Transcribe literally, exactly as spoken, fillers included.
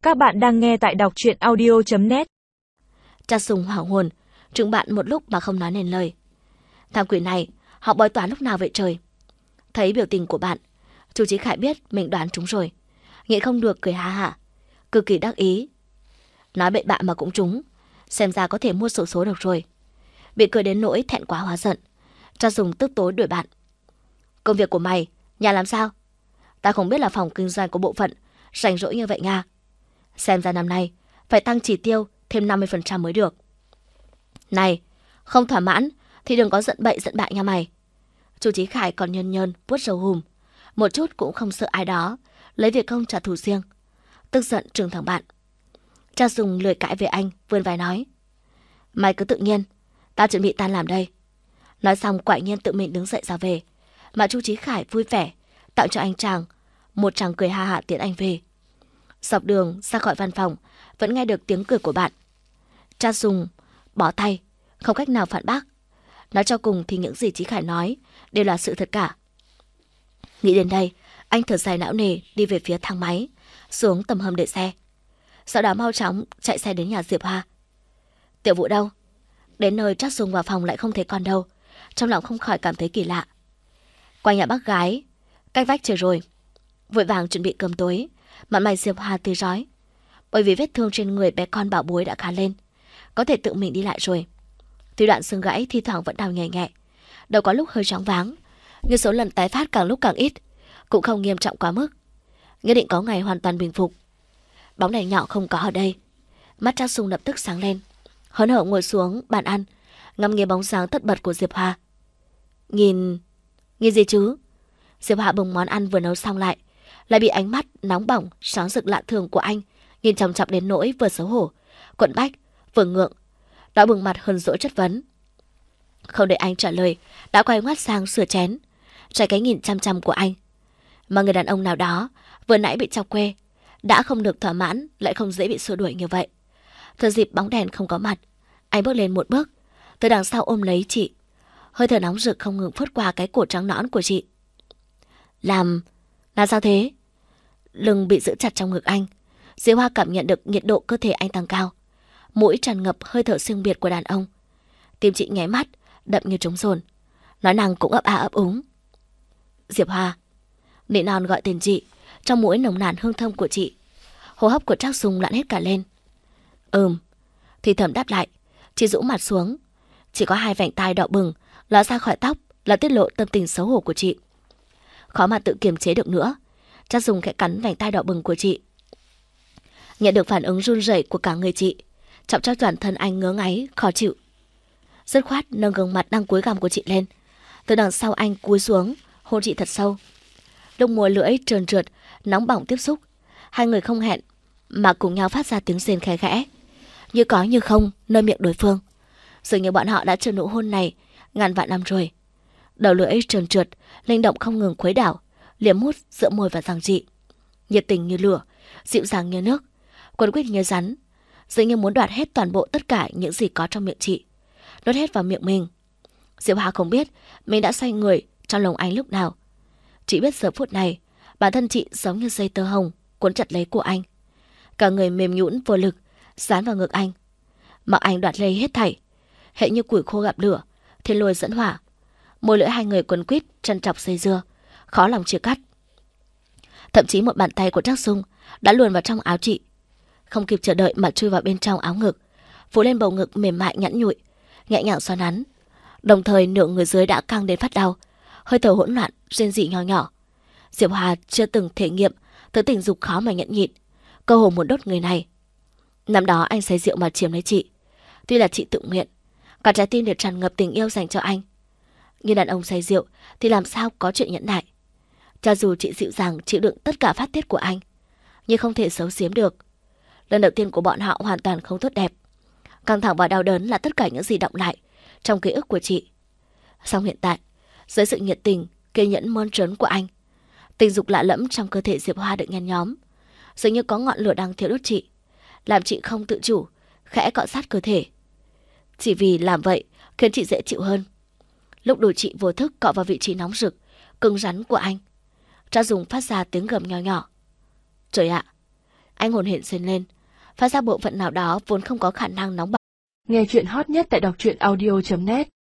Các bạn đang nghe tại đọc truyện audio chấm net. Cha Sùng hoảng hồn, trừng bạn một lúc mà không nói nên lời. Thằng quỷ này, họ bói toán lúc nào vậy trời? Thấy biểu tình của bạn, Chu Chí Khải biết mình đoán trúng rồi. Nghĩ không được cười ha hả, cực kỳ đắc ý. Nói bậy bạ mà cũng trúng, xem ra có thể mua xổ số được rồi. Bị cười đến nỗi thẹn quá hóa giận, Cha Sùng tức tối đuổi bạn. Công việc của mày, nhà làm sao? Ta không biết là phòng kinh doanh của bộ phận rảnh rỗi như vậy Nga. Xem ra năm nay phải tăng chỉ tiêu thêm năm mươi phần trăm mới được. Này, không thỏa mãn thì đừng có giận bậy giận bạ nha mày. Chu Chí Khải còn nhơn nhơn vuốt râu hùm, một chút cũng không sợ ai đó lấy việc công trả thù riêng. Tức giận trừng thẳng bạn. Cha Sùng lười cãi về anh, vươn vai nói: Mày cứ tự nhiên, ta chuẩn bị tan làm đây. Nói xong quả nhiên tự mình đứng dậy ra về, mà Chu Chí Khải vui vẻ tặng cho anh chàng một tràng cười ha hả tiễn anh về. Dọc đường ra khỏi văn phòng vẫn nghe được tiếng cười của bạn. Cha Sùng bỏ tay, không cách nào phản bác. Nói cho cùng thì những gì Chí Khải nói đều là sự thật cả. Nghĩ đến đây, anh thở dài não nề đi về phía thang máy, xuống tầng hầm để xe. Sau đó mau chóng chạy xe đến nhà Diệp Hoa. Tiểu Vũ đâu? Đến nơi Trác Sùng vào phòng lại không thấy con đâu, trong lòng không khỏi cảm thấy kỳ lạ. Qua nhà bác gái, cách vách trời rồi. Vội vàng chuẩn bị cơm tối, mặt mày Diệp Hoa tươi rói. Bởi vì vết thương trên người bé con bảo bối đã khá lên, có thể tự mình đi lại rồi. Tuy đoạn xương gãy thi thoảng vẫn đau nhẹ nhẹ, đầu có lúc hơi choáng váng, nhưng số lần tái phát càng lúc càng ít, cũng không nghiêm trọng quá mức. Nhất định có ngày hoàn toàn bình phục. Bóng đèn nhỏ không có ở đây, mắt Trác Sùng lập tức sáng lên, hớn hở ngồi xuống bàn ăn, ngắm nghía bóng dáng tất bật của Diệp Hoa. Nhìn... nhìn gì chứ? Diệp Hoa bưng món ăn vừa nấu xong lại, lại bị ánh mắt nóng bỏng, sáng rực lạ thường của anh nhìn chằm chằm đến nỗi vừa xấu hổ, quẫn bách, vừa ngượng, đã bừng mặt hờn dỗi chất vấn. Không để anh trả lời, đã quay ngoắt sang sửa chén, trái cái nhìn chăm chăm của anh. Mà người đàn ông nào đó vừa nãy bị chọc quê, đã không được thỏa mãn lại không dễ bị xua đuổi như vậy. Thừa dịp bóng đèn không có mặt, anh bước lên một bước, từ đằng sau ôm lấy chị, hơi thở nóng rực không ngừng phớt qua cái cổ trắng nõn của chị. Làm... làm sao thế? Lưng bị giữ chặt trong ngực anh. Diệp Hoa cảm nhận được nhiệt độ cơ thể anh tăng cao, mũi tràn ngập hơi thở riêng biệt của đàn ông. Tim chị nháy mắt đậm như trống dồn, nói năng cũng ấp a ấp úng. Diệp Hoa. Nị non gọi tên chị, trong mũi nồng nàn hương thơm của chị. Hô hấp của Trác Sùng lặn hết cả lên. Ừm. Thì thầm đáp lại, chị rũ mặt xuống. Chỉ có hai vành tai đỏ bừng ló ra khỏi tóc là tiết lộ tâm tình xấu hổ của chị. Khó mà tự kiềm chế được nữa, Trác Sùng khẽ cắn vành tai đỏ bừng của chị. Nhận được phản ứng run rẩy của cả người chị, chọc cho toàn thân anh ngứa ngáy, khó chịu. Dứt khoát nâng gương mặt đang cúi gằm của chị lên, từ đằng sau anh cúi xuống hôn chị thật sâu. Lúc môi lưỡi trơn trượt, nóng bỏng tiếp xúc, hai người không hẹn mà cùng nhau phát ra tiếng rên khẽ khẽ, như có như không nơi miệng đối phương. Dường như bọn họ đã chờ nụ hôn này ngàn vạn năm rồi. Đầu lưỡi trơn trượt, linh động không ngừng khuấy đảo, liếm mút giữa môi và răng chị. Nhiệt tình như lửa, dịu dàng như nước, quấn quýt như rắn, dường như muốn đoạt hết toàn bộ tất cả những gì có trong miệng chị, nuốt hết vào miệng mình. Diệp Hoa không biết mình đã xoay người trong lòng anh lúc nào. Chỉ biết giờ phút này, bản thân chị giống như dây tơ hồng cuốn chặt lấy của anh, cả người mềm nhũn vô lực dán vào ngực anh, mặc anh đoạt lấy hết thảy, hệ như củi khô gặp lửa, thiên lôi dẫn hỏa. Môi lưỡi hai người quấn quýt trân trọc dây dưa, khó lòng chia cắt. Thậm chí một bàn tay của Trác Sùng đã luồn vào trong áo chị, không kịp chờ đợi mà chui vào bên trong áo ngực, phủ lên bầu ngực mềm mại nhẵn nhụi, nhẹ nhàng xoa nắn. Đồng thời nửa người dưới đã căng đến phát đau, hơi thở hỗn loạn, rên rỉ nhỏ nhỏ. Diệp Hoa chưa từng thể nghiệm thứ tình dục khó mà nhẫn nhịn, cơ hồ muốn đốt người này. Năm đó anh say rượu mà chiếm lấy chị, tuy là chị tự nguyện, cả trái tim đều tràn ngập tình yêu dành cho anh. Như đàn ông say rượu thì làm sao có chuyện nhẫn nại. Cho dù chị dịu dàng chịu đựng tất cả phát tiết của anh, nhưng không thể giấu giếm được. Lần đầu tiên của bọn họ hoàn toàn không tốt đẹp. Căng thẳng và đau đớn là tất cả những gì đọng lại trong ký ức của chị. Song hiện tại, dưới sự nhiệt tình, kiên nhẫn mơn trớn của anh, tình dục lạ lẫm trong cơ thể Diệp Hoa được nhen nhóm, dường như có ngọn lửa đang thiêu đốt chị, làm chị không tự chủ khẽ cọ sát cơ thể. Chỉ vì làm vậy khiến chị dễ chịu hơn. Lúc đùi chị vô thức cọ vào vị trí nóng rực, cứng rắn của anh, Trác Sùng phát ra tiếng gầm nhỏ nhỏ. Trời ạ, Anh hồn hển rên lên, phát ra bộ phận nào đó vốn không có khả năng nóng bỏng. Nghe chuyện hot nhất tại đọc truyện audio chấm net.